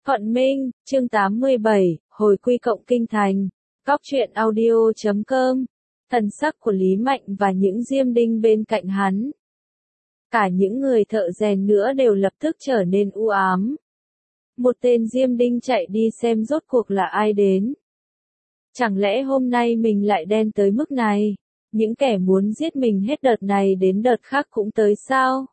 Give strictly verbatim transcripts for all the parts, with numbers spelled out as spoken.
Thuận Minh, chương tám mươi bảy, hồi quy cộng kinh thành. Góc truyện audio chấm com. Thần sắc của Lý Mạnh và những diêm đinh bên cạnh hắn. Cả những người thợ rèn nữa đều lập tức trở nên u ám. Một tên diêm đinh chạy đi xem rốt cuộc là ai đến. Chẳng lẽ hôm nay mình lại đen tới mức này? Những kẻ muốn giết mình hết đợt này đến đợt khác cũng tới sao?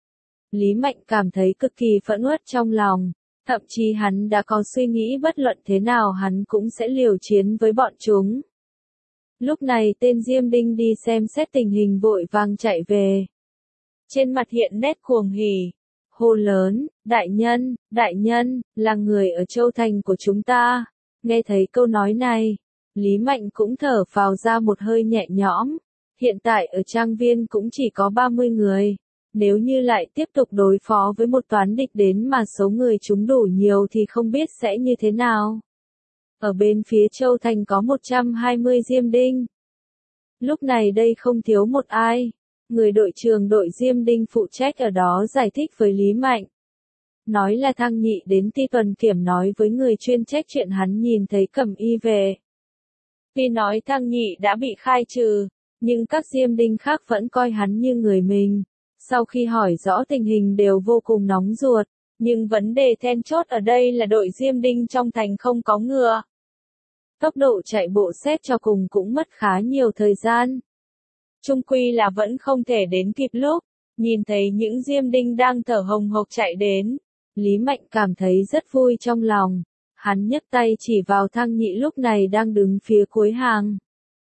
Lý Mạnh cảm thấy cực kỳ phẫn uất trong lòng. Thậm chí hắn đã có suy nghĩ bất luận thế nào hắn cũng sẽ liều chiến với bọn chúng. Lúc này tên diêm đinh đi xem xét tình hình vội vàng chạy về. Trên mặt hiện nét cuồng hỉ. Hô lớn, đại nhân, đại nhân, là người ở Châu Thành của chúng ta. Nghe thấy câu nói này, Lý Mạnh cũng thở phào ra một hơi nhẹ nhõm. Hiện tại ở trang viên cũng chỉ có ba mươi người. Nếu như lại tiếp tục đối phó với một toán địch đến mà số người chúng đủ nhiều thì không biết sẽ như thế nào. Ở bên phía Châu Thành có một trăm hai mươi diêm đinh. Lúc này đây không thiếu một ai. Người đội trưởng đội diêm đinh phụ trách ở đó giải thích với Lý Mạnh. Nói là Thang Nhị đến Ti Tuần Kiểm nói với người chuyên trách chuyện hắn nhìn thấy Cẩm Y về. Tuy nói Thang Nhị đã bị khai trừ, nhưng các diêm đinh khác vẫn coi hắn như người mình. Sau khi hỏi rõ tình hình đều vô cùng nóng ruột, nhưng vấn đề then chốt ở đây là đội diêm đinh trong thành không có ngựa. Tốc độ chạy bộ xét cho cùng cũng mất khá nhiều thời gian. Chung quy là vẫn không thể đến kịp lúc, nhìn thấy những diêm đinh đang thở hồng hộc chạy đến. Lý Mạnh cảm thấy rất vui trong lòng, hắn nhấc tay chỉ vào Thang Nhị lúc này đang đứng phía cuối hàng.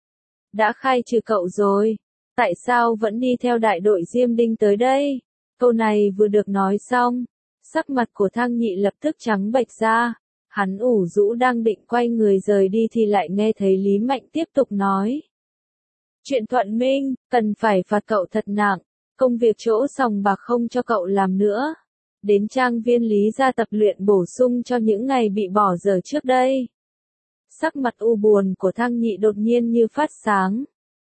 Đã khai trừ cậu rồi. Tại sao vẫn đi theo đại đội diêm đinh tới đây? Câu này vừa được nói xong, sắc mặt của Thang Nhị lập tức trắng bệch ra. Hắn ủ rũ đang định quay người rời đi thì lại nghe thấy Lý Mạnh tiếp tục nói. Chuyện Thuận Minh, cần phải phạt cậu thật nặng, công việc chỗ sòng bạc không cho cậu làm nữa. Đến trang viên Lý gia tập luyện bổ sung cho những ngày bị bỏ dở trước đây. Sắc mặt u buồn của Thang Nhị đột nhiên như phát sáng.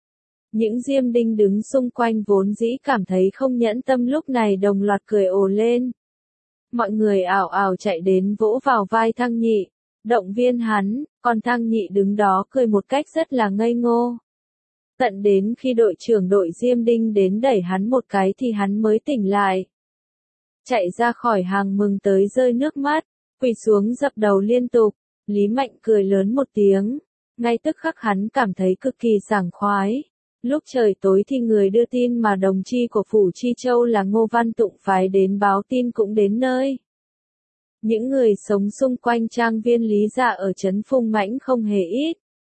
Những diêm đinh đứng xung quanh vốn dĩ cảm thấy không nhẫn tâm lúc này đồng loạt cười ồ lên. Mọi người ảo ảo chạy đến vỗ vào vai Thang Nhị, động viên hắn, còn Thang Nhị đứng đó cười một cách rất là ngây ngô. Tận đến khi đội trưởng đội diêm đinh đến đẩy hắn một cái thì hắn mới tỉnh lại. Chạy ra khỏi hàng mừng tới rơi nước mắt, quỳ xuống dập đầu liên tục, Lý Mạnh cười lớn một tiếng, ngay tức khắc hắn cảm thấy cực kỳ sảng khoái. Lúc trời tối thì người đưa tin mà đồng chi của Phủ Chi Châu là Ngô Văn Tụng phái đến báo tin cũng đến nơi. Những người sống xung quanh trang viên Lý gia ở trấn Phùng Mãnh không hề ít.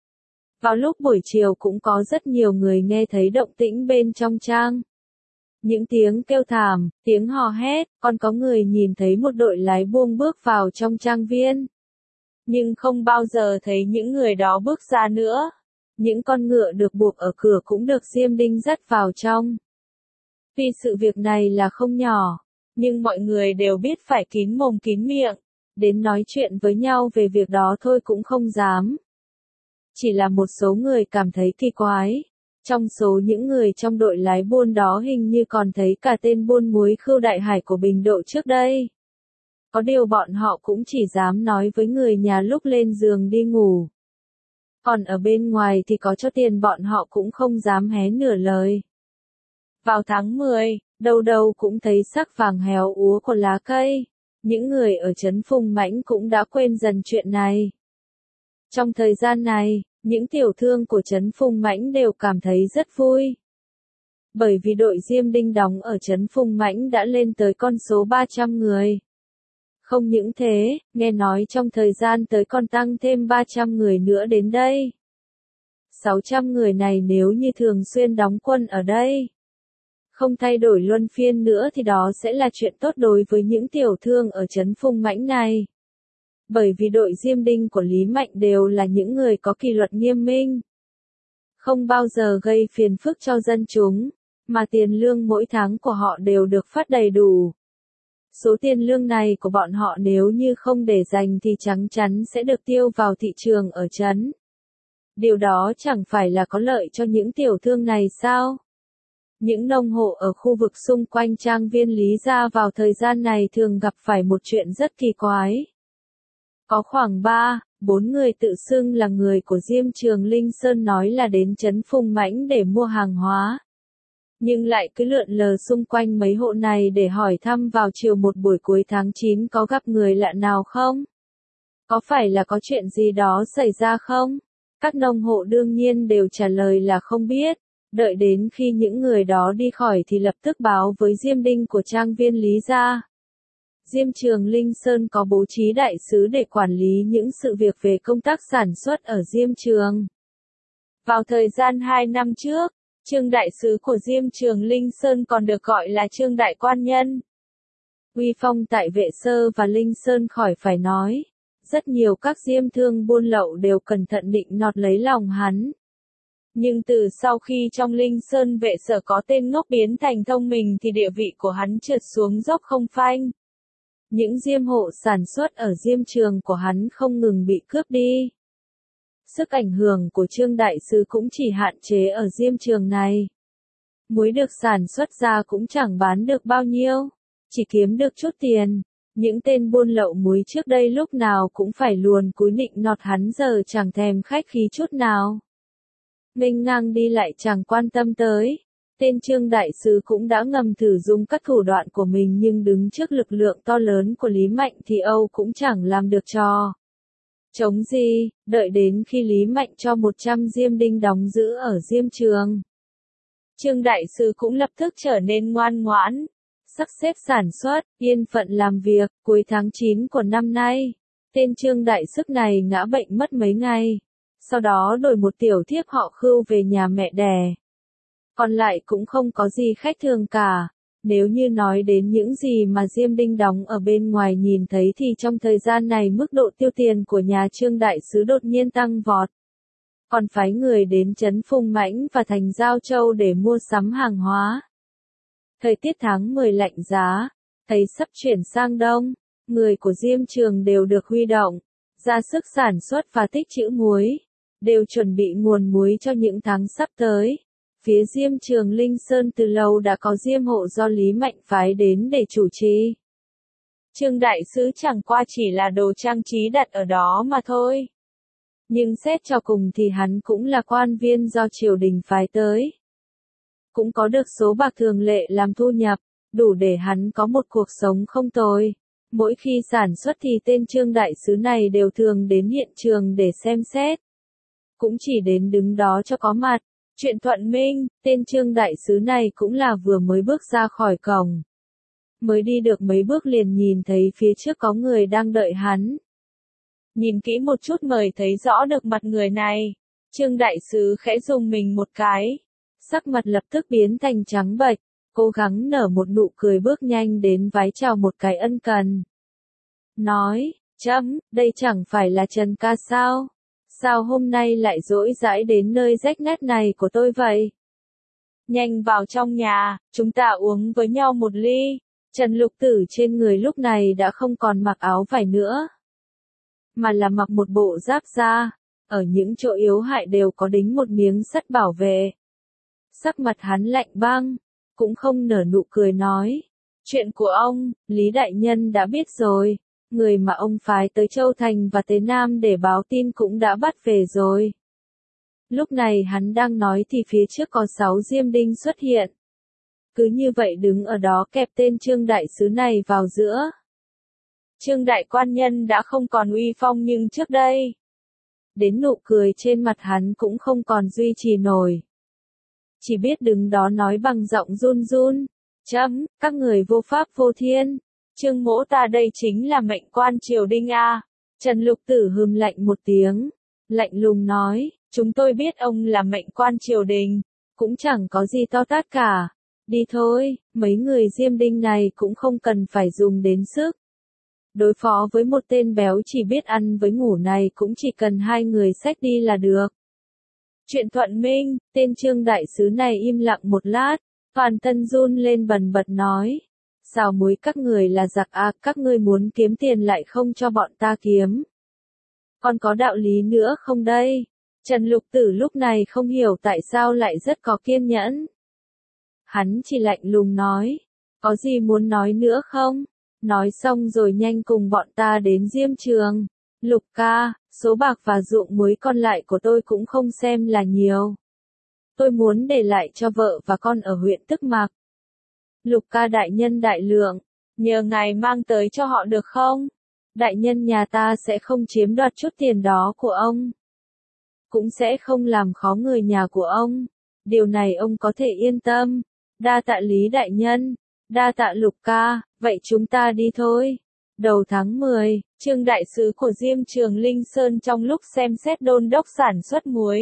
Vào lúc buổi chiều cũng có rất nhiều người nghe thấy động tĩnh bên trong trang. Những tiếng kêu thảm, tiếng hò hét, còn có người nhìn thấy một đội lái buông bước vào trong trang viên. Nhưng không bao giờ thấy những người đó bước ra nữa. Những con ngựa được buộc ở cửa cũng được diêm đinh dắt vào trong. Tuy sự việc này là không nhỏ, nhưng mọi người đều biết phải kín mồm kín miệng, đến nói chuyện với nhau về việc đó thôi cũng không dám. Chỉ là một số người cảm thấy kỳ quái. Trong số những người trong đội lái buôn đó hình như còn thấy cả tên buôn muối Khưu Đại Hải của Bình Độ trước đây. Có điều bọn họ cũng chỉ dám nói với người nhà lúc lên giường đi ngủ. Còn ở bên ngoài thì có cho tiền bọn họ cũng không dám hé nửa lời. Vào tháng mười, đâu đâu cũng thấy sắc vàng héo úa của lá cây. Những người ở trấn Phùng Mãnh cũng đã quên dần chuyện này. Trong thời gian này, những tiểu thương của trấn Phùng Mãnh đều cảm thấy rất vui. Bởi vì đội diêm đinh đóng ở trấn Phùng Mãnh đã lên tới con số ba trăm người. Không những thế, nghe nói trong thời gian tới còn tăng thêm ba trăm người nữa đến đây. sáu trăm người này nếu như thường xuyên đóng quân ở đây, không thay đổi luân phiên nữa thì đó sẽ là chuyện tốt đối với những tiểu thương ở trấn Phùng Mãnh này. Bởi vì đội diêm đinh của Lý Mạnh đều là những người có kỷ luật nghiêm minh. Không bao giờ gây phiền phức cho dân chúng, mà tiền lương mỗi tháng của họ đều được phát đầy đủ. Số tiền lương này của bọn họ nếu như không để dành thì chắc chắn sẽ được tiêu vào thị trường ở trấn. Điều đó chẳng phải là có lợi cho những tiểu thương này sao? Những nông hộ ở khu vực xung quanh trang viên Lý gia vào thời gian này thường gặp phải một chuyện rất kỳ quái. Có khoảng ba, bốn người tự xưng là người của Diêm Trường Linh Sơn nói là đến trấn Phùng Mãnh để mua hàng hóa. Nhưng lại cứ lượn lờ xung quanh mấy hộ này để hỏi thăm vào chiều một buổi cuối tháng chín có gặp người lạ nào không? Có phải là có chuyện gì đó xảy ra không? Các nông hộ đương nhiên đều trả lời là không biết. Đợi đến khi những người đó đi khỏi thì lập tức báo với Diêm Đinh của trang viên Lý gia. Diêm Trường Linh Sơn có bố trí đại sứ để quản lý những sự việc về công tác sản xuất ở Diêm Trường. Vào thời gian hai năm trước, Trương đại sứ của Diêm Trường Linh Sơn còn được gọi là Trương đại quan nhân. Uy phong tại Vệ Sơ và Linh Sơn khỏi phải nói. Rất nhiều các diêm thương buôn lậu đều cẩn thận định nọt lấy lòng hắn. Nhưng từ sau khi trong Linh Sơn Vệ Sở có tên ngốc biến thành thông minh thì địa vị của hắn trượt xuống dốc không phanh. Những diêm hộ sản xuất ở Diêm Trường của hắn không ngừng bị cướp đi. Sức ảnh hưởng của Trương đại sứ cũng chỉ hạn chế ở Diêm Trường này. Muối được sản xuất ra cũng chẳng bán được bao nhiêu, chỉ kiếm được chút tiền. Những tên buôn lậu muối trước đây lúc nào cũng phải luồn cúi nịnh nọt hắn giờ chẳng thèm khách khí chút nào. Nghênh ngang đi lại chẳng quan tâm tới. Tên Trương đại sứ cũng đã ngầm thử dùng các thủ đoạn của mình nhưng đứng trước lực lượng to lớn của Lý Mạnh thì Âu cũng chẳng làm được trò. Chống gì, đợi đến khi Lý Mạnh cho một trăm diêm đinh đóng giữ ở Diêm Trường. Trương đại sứ cũng lập tức trở nên ngoan ngoãn, sắp xếp sản xuất, yên phận làm việc. Cuối tháng chín của năm nay, tên Trương đại sức này ngã bệnh mất mấy ngày. Sau đó đổi một tiểu thiếp họ Khưu về nhà mẹ đẻ. Còn lại cũng không có gì khách thường cả. Nếu như nói đến những gì mà Diêm Đinh đóng ở bên ngoài nhìn thấy thì trong thời gian này mức độ tiêu tiền của nhà Trương đại sứ đột nhiên tăng vọt. Còn phái người đến trấn Phùng Mãnh và thành Giao Châu để mua sắm hàng hóa. Thời tiết tháng mười lạnh giá, thấy sắp chuyển sang đông, người của Diêm Trường đều được huy động, ra sức sản xuất và tích trữ muối, đều chuẩn bị nguồn muối cho những tháng sắp tới. Phía Diêm Trường Linh Sơn từ lâu đã có diêm hộ do Lý Mạnh phái đến để chủ trì. Trương đại sứ chẳng qua chỉ là đồ trang trí đặt ở đó mà thôi. Nhưng xét cho cùng thì hắn cũng là quan viên do triều đình phái tới. Cũng có được số bạc thường lệ làm thu nhập, đủ để hắn có một cuộc sống không tồi. Mỗi khi sản xuất thì tên Trương đại sứ này đều thường đến hiện trường để xem xét. Cũng chỉ đến đứng đó cho có mặt. Chuyện Thuận Minh, tên Trương đại sứ này cũng là vừa mới bước ra khỏi cổng. Mới đi được mấy bước liền nhìn thấy phía trước có người đang đợi hắn. Nhìn kỹ một chút mới thấy rõ được mặt người này. Trương đại sứ khẽ rùng mình một cái. Sắc mặt lập tức biến thành trắng bệch, cố gắng nở một nụ cười bước nhanh đến vái chào một cái ân cần. Nói, chấm, đây chẳng phải là Trần ca sao? Sao hôm nay lại dỗi dãi đến nơi rách nát này của tôi vậy? Nhanh vào trong nhà, chúng ta uống với nhau một ly. Trần Lục Tử trên người lúc này đã không còn mặc áo vải nữa, mà là mặc một bộ giáp da, ở những chỗ yếu hại đều có đính một miếng sắt bảo vệ. Sắc mặt hắn lạnh băng, cũng không nở nụ cười nói. Chuyện của ông, Lý Đại Nhân đã biết rồi. Người mà ông phái tới Châu Thành và Tế Nam để báo tin cũng đã bắt về rồi. Lúc này hắn đang nói thì phía trước có sáu diêm đinh xuất hiện. Cứ như vậy đứng ở đó kẹp tên Trương đại sứ này vào giữa. Trương đại quan nhân đã không còn uy phong nhưng trước đây. Đến nụ cười trên mặt hắn cũng không còn duy trì nổi. Chỉ biết đứng đó nói bằng giọng run run. Chấm, các người vô pháp vô thiên. Trương mỗ ta đây chính là mệnh quan triều đình a. Trần Lục Tử hừm lạnh một tiếng, lạnh lùng nói, chúng tôi biết ông là mệnh quan triều đình, cũng chẳng có gì to tát cả. Đi thôi, mấy người diêm đinh này cũng không cần phải dùng đến sức. Đối phó với một tên béo chỉ biết ăn với ngủ này cũng chỉ cần hai người xách đi là được. Chuyện Thuận Minh, tên Trương đại sứ này im lặng một lát, toàn thân run lên bần bật nói. Sao muối các người là giặc à, các ngươi muốn kiếm tiền lại không cho bọn ta kiếm. Còn có đạo lý nữa không đây? Trần Lục Tử lúc này không hiểu tại sao lại rất có kiên nhẫn. Hắn chỉ lạnh lùng nói, có gì muốn nói nữa không? Nói xong rồi nhanh cùng bọn ta đến Diêm Trường. Lục ca, số bạc và ruộng muối còn lại của tôi cũng không xem là nhiều. Tôi muốn để lại cho vợ và con ở huyện Tức Mạc. Lục ca đại nhân đại lượng, nhờ ngài mang tới cho họ được không? Đại nhân nhà ta sẽ không chiếm đoạt chút tiền đó của ông. Cũng sẽ không làm khó người nhà của ông. Điều này ông có thể yên tâm. Đa tạ Lý đại nhân, đa tạ Lục ca, vậy chúng ta đi thôi. Đầu tháng mười, Trương đại sứ của Diêm Trường Linh Sơn trong lúc xem xét đôn đốc sản xuất muối.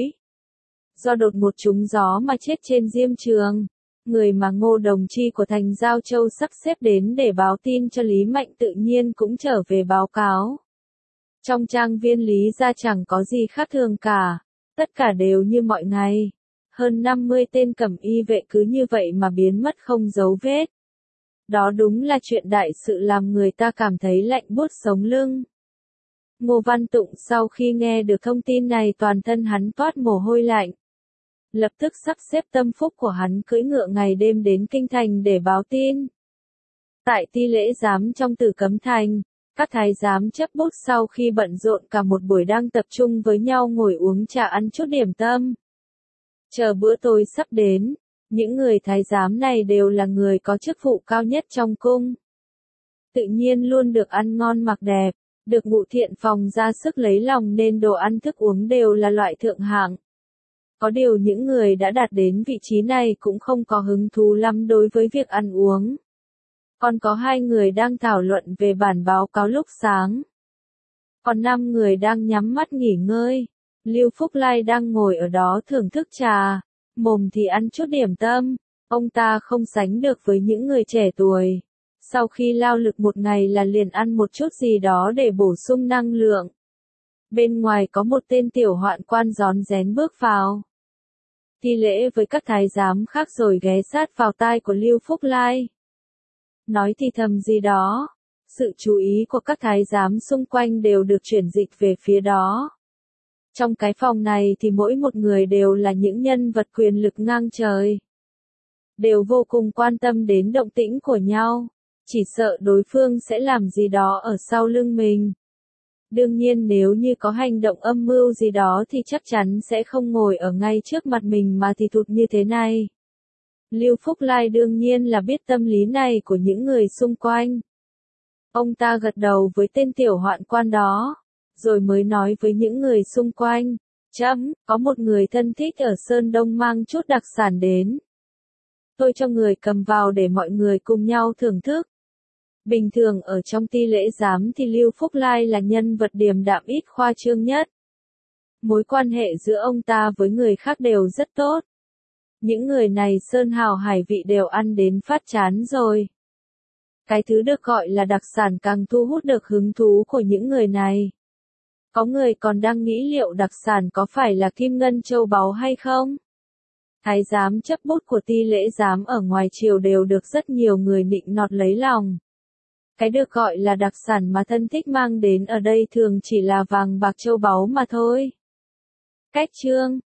Do đột một trúng gió mà chết trên Diêm Trường. Người mà Ngô Đồng Chi của thành Giao Châu sắp xếp đến để báo tin cho Lý Mạnh tự nhiên cũng trở về báo cáo. Trong trang viên Lý gia chẳng có gì khác thường cả, tất cả đều như mọi ngày. Hơn năm mươi tên cẩm y vệ cứ như vậy mà biến mất không dấu vết. Đó đúng là chuyện đại sự làm người ta cảm thấy lạnh buốt sống lưng. Ngô Văn Tụng sau khi nghe được thông tin này toàn thân hắn toát mồ hôi lạnh. Lập tức sắp xếp tâm phúc của hắn cưỡi ngựa ngày đêm đến kinh thành để báo tin. Tại ti lễ giám trong Tử Cấm Thành, các thái giám chấp bút sau khi bận rộn cả một buổi đang tập trung với nhau ngồi uống trà ăn chút điểm tâm. Chờ bữa tối sắp đến, những người thái giám này đều là người có chức vụ cao nhất trong cung. Tự nhiên luôn được ăn ngon mặc đẹp, được Ngụ Thiện Phòng ra sức lấy lòng nên đồ ăn thức uống đều là loại thượng hạng. Có điều những người đã đạt đến vị trí này cũng không có hứng thú lắm đối với việc ăn uống. Còn có hai người đang thảo luận về bản báo cáo lúc sáng. Còn năm người đang nhắm mắt nghỉ ngơi. Lưu Phúc Lai đang ngồi ở đó thưởng thức trà, mồm thì ăn chút điểm tâm. Ông ta không sánh được với những người trẻ tuổi. Sau khi lao lực một ngày là liền ăn một chút gì đó để bổ sung năng lượng. Bên ngoài có một tên tiểu hoạn quan rón rén bước vào. Thi lễ với các thái giám khác rồi ghé sát vào tai của Lưu Phúc Lai. Nói thì thầm gì đó. Sự chú ý của các thái giám xung quanh đều được chuyển dịch về phía đó. Trong cái phòng này thì mỗi một người đều là những nhân vật quyền lực ngang trời. Đều vô cùng quan tâm đến động tĩnh của nhau. Chỉ sợ đối phương sẽ làm gì đó ở sau lưng mình. Đương nhiên nếu như có hành động âm mưu gì đó thì chắc chắn sẽ không ngồi ở ngay trước mặt mình mà thì thụt như thế này. Lưu Phúc Lai đương nhiên là biết tâm lý này của những người xung quanh. Ông ta gật đầu với tên tiểu hoạn quan đó, rồi mới nói với những người xung quanh. Chấm, có một người thân thích ở Sơn Đông mang chút đặc sản đến. Tôi cho người cầm vào để mọi người cùng nhau thưởng thức. Bình thường ở trong ti lễ giám thì Lưu Phúc Lai là nhân vật điềm đạm ít khoa trương nhất. Mối quan hệ giữa ông ta với người khác đều rất tốt. Những người này sơn hào hải vị đều ăn đến phát chán rồi. Cái thứ được gọi là đặc sản càng thu hút được hứng thú của những người này. Có người còn đang nghĩ liệu đặc sản có phải là kim ngân châu báu hay không? Thái giám chấp bút của ti lễ giám ở ngoài triều đều được rất nhiều người nịnh nọt lấy lòng. Cái được gọi là đặc sản mà thân thích mang đến ở đây thường chỉ là vàng bạc châu báu mà thôi. Cách chương